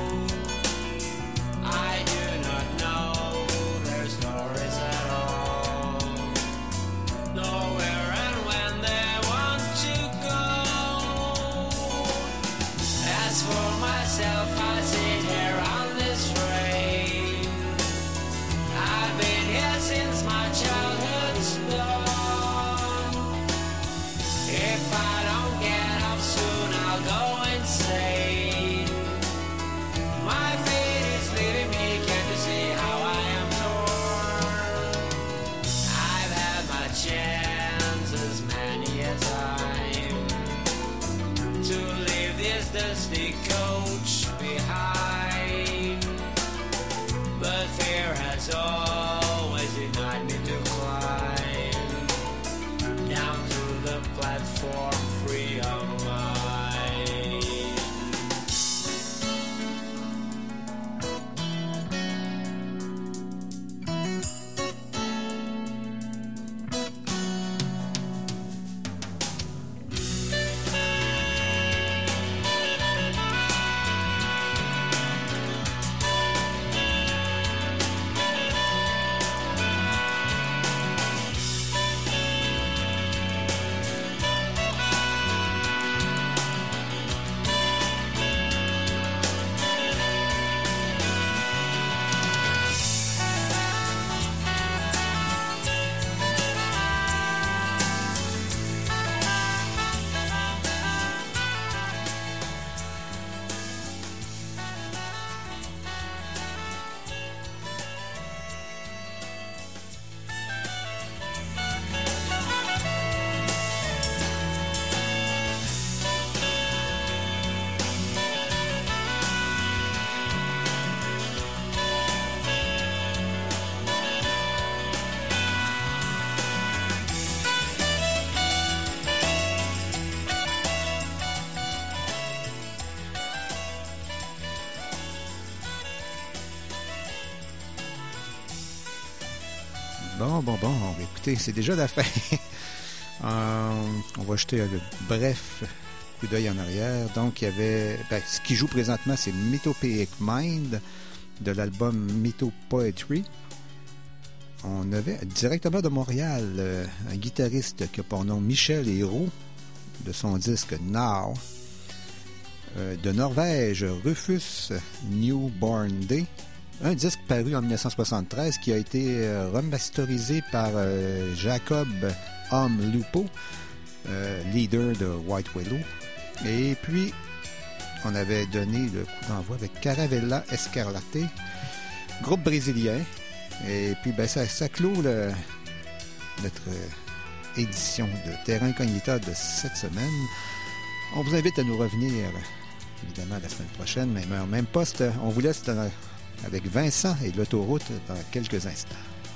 I do not know their stories at all, nowhere and when they want to go. As for myself, I sit here on this train. I've been here since my childhood's dawn. If I don't get off soon, I'll go insane. My fate is leaving me, can't you see how I am torn? I've had my chances many a time to leave this dusty coach behind, but fear has always denied me to climb down to the platform free of mine. Bon, bon, bon, écoutez, c'est déjà la fin. euh, on va jeter un bref coup d'œil en arrière. Donc, il y avait... Ben, ce qui joue présentement, c'est Mythopoeic Mind de l'album Mytho Poetry. On avait directement de Montréal euh, un guitariste qui a pour nom Michel Hérault de son disque Now. Euh, de Norvège, Rufus Newborn Day. Un disque paru en dix-neuf cent soixante-treize qui a été euh, remasterisé par euh, Jacob Homme Lupo, euh, leader de White Willow. Et puis, on avait donné le coup d'envoi avec Caravella Escarlate, groupe brésilien. Et puis, ben, ça, ça clôt le, notre euh, édition de Terra Incognita de cette semaine. On vous invite à nous revenir, évidemment, la semaine prochaine, même heure, même poste. On vous laisse dans, avec Vincent et l'autoroute dans quelques instants.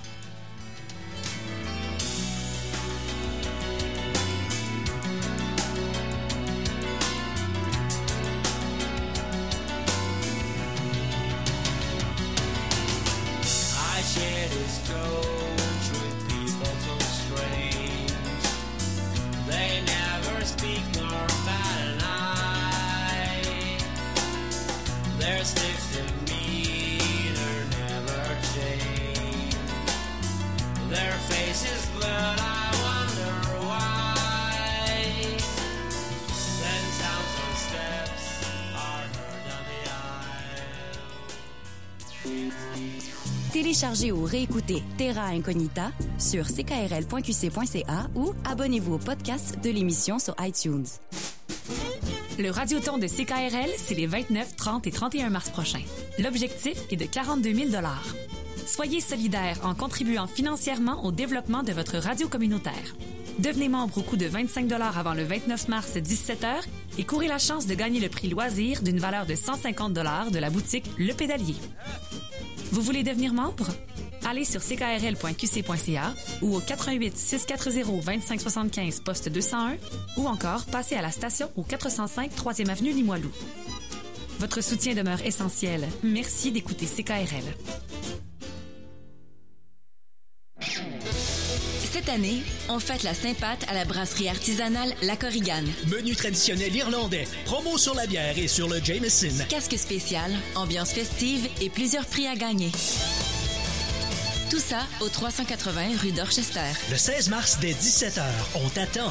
Téléchargez ou réécoutez Terra Incognita sur c k r l point q c point c a ou abonnez-vous au podcast de l'émission sur iTunes. Le Radioton de C K R L, c'est les vingt-neuf, trente et trente et un mars prochains. L'objectif est de quarante-deux mille dollars. Soyez solidaires en contribuant financièrement au développement de votre radio communautaire. Devenez membre au coût de vingt-cinq dollars avant le vingt-neuf mars, dix-sept heures, et courez la chance de gagner le prix loisir d'une valeur de cent cinquante dollars de la boutique Le Pédalier. Vous voulez devenir membre? Allez sur c k r l point q c point c a ou au quatre-vingt-huit six cent quatre-zéro vingt-cinq soixante-quinze poste deux cent un ou encore passez à la station au quatre cent cinq troisième avenue Limoilou. Votre soutien demeure essentiel. Merci d'écouter C K R L. Cette année, on fête la Saint-Pat à la brasserie artisanale La Corrigane. Menu traditionnel irlandais, promo sur la bière et sur le Jameson. Casque spécial, ambiance festive et plusieurs prix à gagner. Tout ça au trois cent quatre-vingts rue Dorchester. Le seize mars dès dix-sept heures, on t'attend.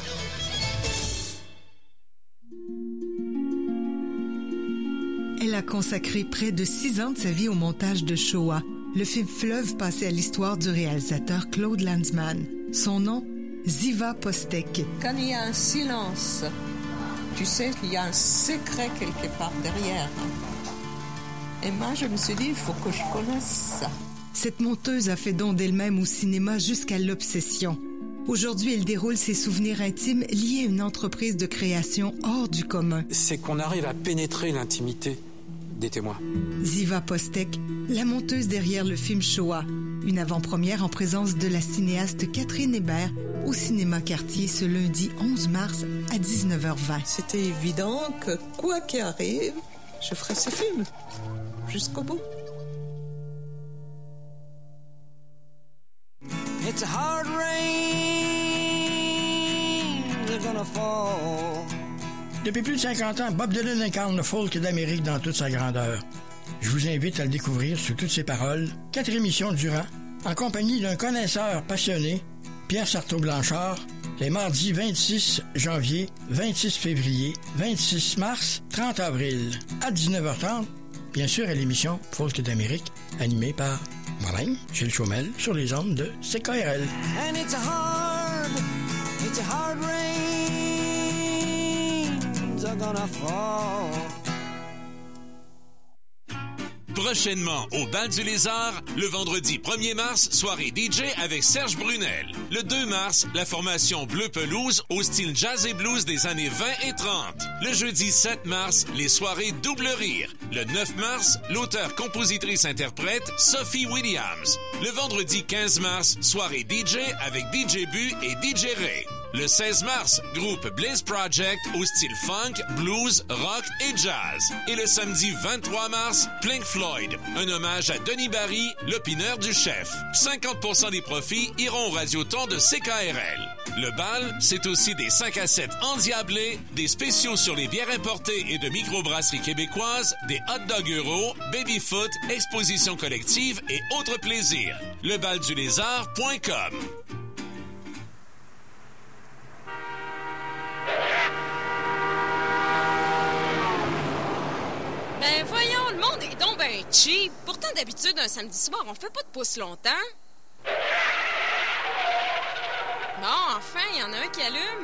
Elle a consacré près de six ans de sa vie au montage de Shoah, le film fleuve passé à l'histoire du réalisateur Claude Lanzmann. Son nom, Ziva Postek. Quand il y a un silence, tu sais qu'il y a un secret quelque part derrière. Et moi, je me suis dit, il faut que je connaisse ça. Cette monteuse a fait don d'elle-même au cinéma jusqu'à l'obsession. Aujourd'hui, elle déroule ses souvenirs intimes liés à une entreprise de création hors du commun. C'est qu'on arrive à pénétrer l'intimité des témoins. Ziva Postek, la monteuse derrière le film Shoah, une avant-première en présence de la cinéaste Catherine Hébert au Cinéma Cartier ce lundi onze mars à dix-neuf heures vingt. C'était évident que quoi qu'il arrive, je ferai ce film jusqu'au bout. It's a hard rain, they're gonna fall. Depuis plus de cinquante ans, Bob Dylan incarne le folk d'Amérique dans toute sa grandeur. Je vous invite à le découvrir sous toutes ses paroles, quatre émissions durant, en compagnie d'un connaisseur passionné, Pierre Sartaud-Blanchard, les mardis vingt-six janvier, vingt-six février, vingt-six mars, trente avril, à dix-neuf heures trente, bien sûr à l'émission Folk d'Amérique, animée par moi-même, Gilles Chaumel, sur les ondes de C K R L. And it's a hard, it's a hard rain, they're gonna fall. Prochainement, au Bal du Lézard, le vendredi premier mars, soirée D J avec Serge Brunel. Le deux mars, la formation Bleu Pelouse au style jazz et blues des années vingt et trente. Le jeudi sept mars, les soirées Double Rire. Le neuf mars, l'auteur-compositrice-interprète Sophie Williams. Le vendredi quinze mars, soirée D J avec D J Bu et D J Ray. Le seize mars, groupe Blaze Project au style funk, blues, rock et jazz. Et le samedi vingt-trois mars, Pink Floyd, un hommage à Denis Barry, l'opineur du chef. cinquante pour cent des profits iront au Radioton de C K R L. Le bal, c'est aussi des cinq à sept endiablés, des spéciaux sur les bières importées et de microbrasseries québécoises, des hot dogs euros, baby-foot, expositions collectives et autres plaisirs. le bal du lézard point com. Ben voyons, le monde est donc ben cheap. Pourtant, d'habitude, un samedi soir, on fait pas de pouce longtemps. Bon, enfin, il y en a un qui allume.